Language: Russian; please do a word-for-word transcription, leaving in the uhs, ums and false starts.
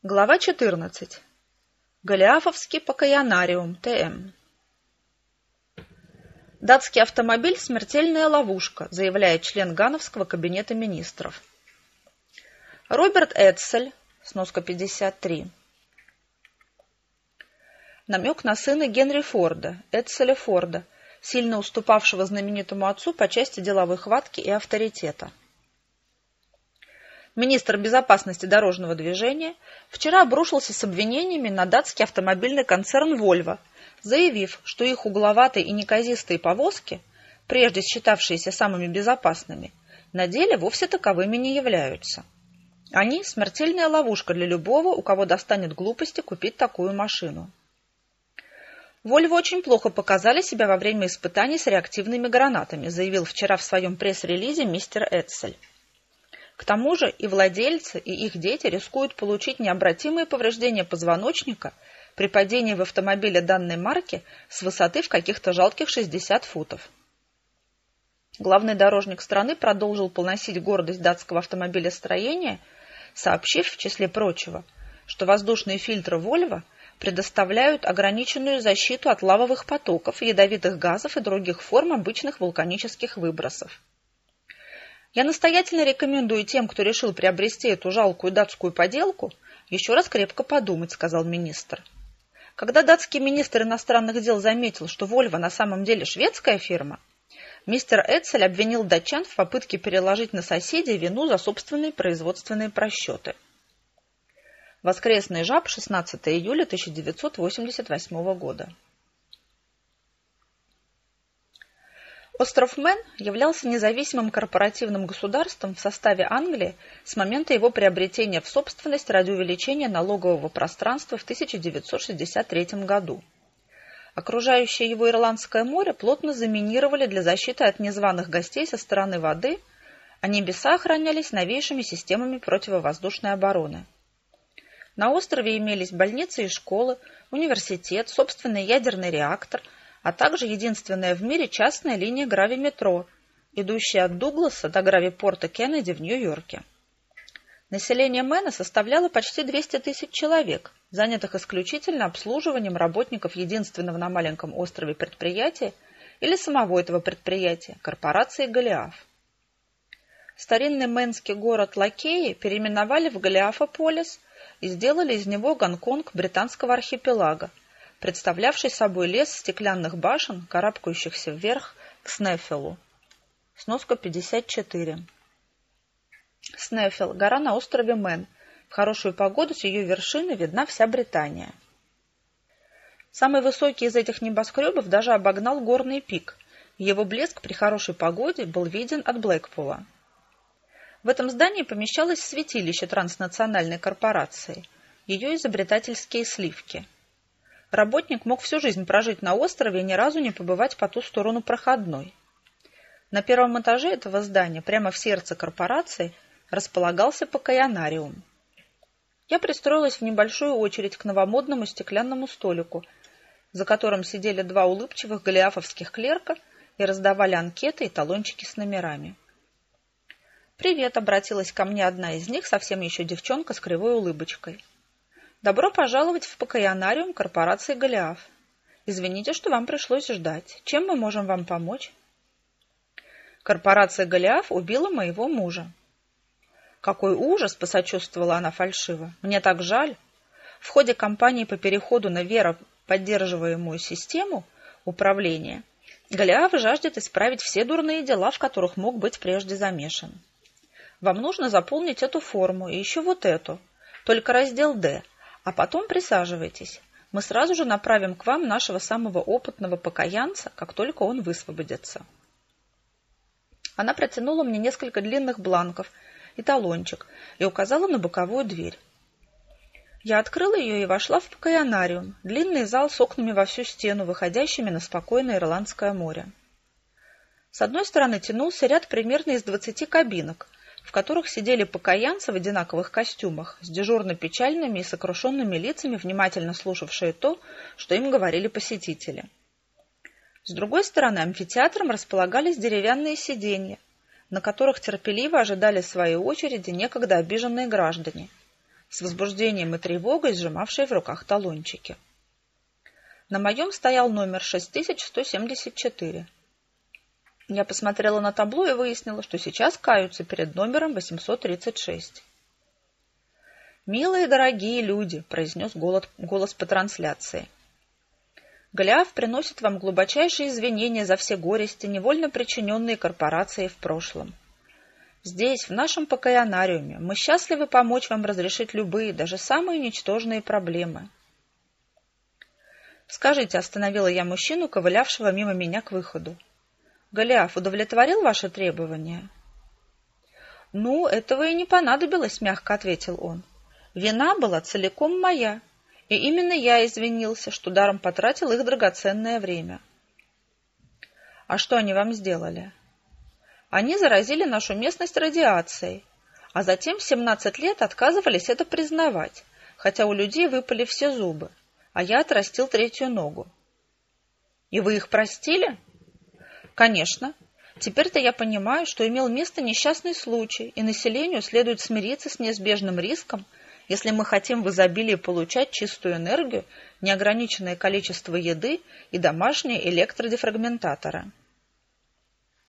Глава четырнадцать. Голиафовский покаянариум, ТМ. Датский автомобиль – смертельная ловушка, заявляет член Гановского кабинета министров. Роберт Эдсель, сноска пятьдесят три. Намек на сына Генри Форда, Эдселя Форда, сильно уступавшего знаменитому отцу по части деловой хватки и авторитета. Министр безопасности дорожного движения вчера обрушился с обвинениями на датский автомобильный концерн «Вольво», заявив, что их угловатые и неказистые повозки, прежде считавшиеся самыми безопасными, на деле вовсе таковыми не являются. Они – смертельная ловушка для любого, у кого достанет глупости купить такую машину. «Вольво» очень плохо показали себя во время испытаний с реактивными гранатами, заявил вчера в своем пресс-релизе мистер Эдсель. К тому же и владельцы, и их дети рискуют получить необратимые повреждения позвоночника при падении в автомобиле данной марки с высоты в каких-то жалких шестьдесят футов. Главный дорожник страны продолжил поносить гордость датского автомобилестроения, сообщив, в числе прочего, что воздушные фильтры «Вольво» предоставляют ограниченную защиту от лавовых потоков, ядовитых газов и других форм обычных вулканических выбросов. Я настоятельно рекомендую тем, кто решил приобрести эту жалкую датскую поделку, еще раз крепко подумать, сказал министр. Когда датский министр иностранных дел заметил, что «Вольво» на самом деле шведская фирма, мистер Эдсель обвинил датчан в попытке переложить на соседей вину за собственные производственные просчеты. Воскресный жаб, шестнадцатого июля тысяча девятьсот восемьдесят восьмого года. Остров Мэн являлся независимым корпоративным государством в составе Англии с момента его приобретения в собственность ради увеличения налогового пространства в тысяча девятьсот шестьдесят третьем году. Окружающее его Ирландское море плотно заминировали для защиты от незваных гостей со стороны воды, а небеса охранялись новейшими системами противовоздушной обороны. На острове имелись больницы и школы, университет, собственный ядерный реактор, а также единственная в мире частная линия гравиметро, идущая от Дугласа до гравипорта Кеннеди в Нью-Йорке. Население Мэна составляло почти двести тысяч человек, занятых исключительно обслуживанием работников единственного на маленьком острове предприятия или самого этого предприятия, корпорации Голиаф. Старинный мэнский город Лакеи переименовали в Голиафополис и сделали из него Гонконг британского архипелага, представлявший собой лес стеклянных башен, карабкающихся вверх к Снеффелу. Сноска пятьдесят четыре. Снеффел – гора на острове Мэн. В хорошую погоду с ее вершины видна вся Британия. Самый высокий из этих небоскребов даже обогнал горный пик. Его блеск при хорошей погоде был виден от Блэкпула. В этом здании помещалось святилище транснациональной корпорации, ее изобретательские сливки. Работник мог всю жизнь прожить на острове и ни разу не побывать по ту сторону проходной. На первом этаже этого здания, прямо в сердце корпорации, располагался покаянариум. Я пристроилась в небольшую очередь к новомодному стеклянному столику, за которым сидели два улыбчивых голиафовских клерка и раздавали анкеты и талончики с номерами. «Привет», — обратилась ко мне одна из них, совсем еще девчонка с кривой улыбочкой. «Добро пожаловать в покаянариум корпорации Голиаф. Извините, что вам пришлось ждать. Чем мы можем вам помочь?» «Корпорация Голиаф убила моего мужа». «Какой ужас!» — посочувствовала она фальшиво. «Мне так жаль. В ходе кампании по переходу на вероподдерживаемую систему управления Голиаф жаждет исправить все дурные дела, в которых мог быть прежде замешан. Вам нужно заполнить эту форму и еще вот эту, только раздел «Д», а потом присаживайтесь. Мы сразу же направим к вам нашего самого опытного покаянца, как только он высвободится». Она протянула мне несколько длинных бланков и талончик и указала на боковую дверь. Я открыла ее и вошла в покаянариум, длинный зал с окнами во всю стену, выходящими на спокойное Ирландское море. С одной стороны тянулся ряд примерно из двадцати кабинок, в которых сидели покаянцы в одинаковых костюмах, с дежурно-печальными и сокрушенными лицами, внимательно слушавшие то, что им говорили посетители. С другой стороны амфитеатром располагались деревянные сиденья, на которых терпеливо ожидали своей очереди некогда обиженные граждане, с возбуждением и тревогой сжимавшей в руках талончики. На моем стоял номер шесть тысяч сто семьдесят четыре. Я посмотрела на табло и выяснила, что сейчас каются перед номером восемьсот тридцать шесть. «Милые дорогие люди», — произнес голос по трансляции, — «Голиаф приносит вам глубочайшие извинения за все горести, невольно причиненные корпорацией в прошлом. Здесь, в нашем покаянариуме, мы счастливы помочь вам разрешить любые, даже самые ничтожные проблемы». «Скажите», — остановила я мужчину, ковылявшего мимо меня к выходу, — «Голиаф удовлетворил ваши требования?» «Ну, этого и не понадобилось», — мягко ответил он. «Вина была целиком моя, и именно я извинился, что даром потратил их драгоценное время». «А что они вам сделали?» «Они заразили нашу местность радиацией, а затем семнадцать лет отказывались это признавать, хотя у людей выпали все зубы, а я отрастил третью ногу». «И вы их простили?» «Конечно. Теперь-то я понимаю, что имел место несчастный случай, и населению следует смириться с неизбежным риском, если мы хотим в изобилии получать чистую энергию, неограниченное количество еды и домашние электродефрагментаторы».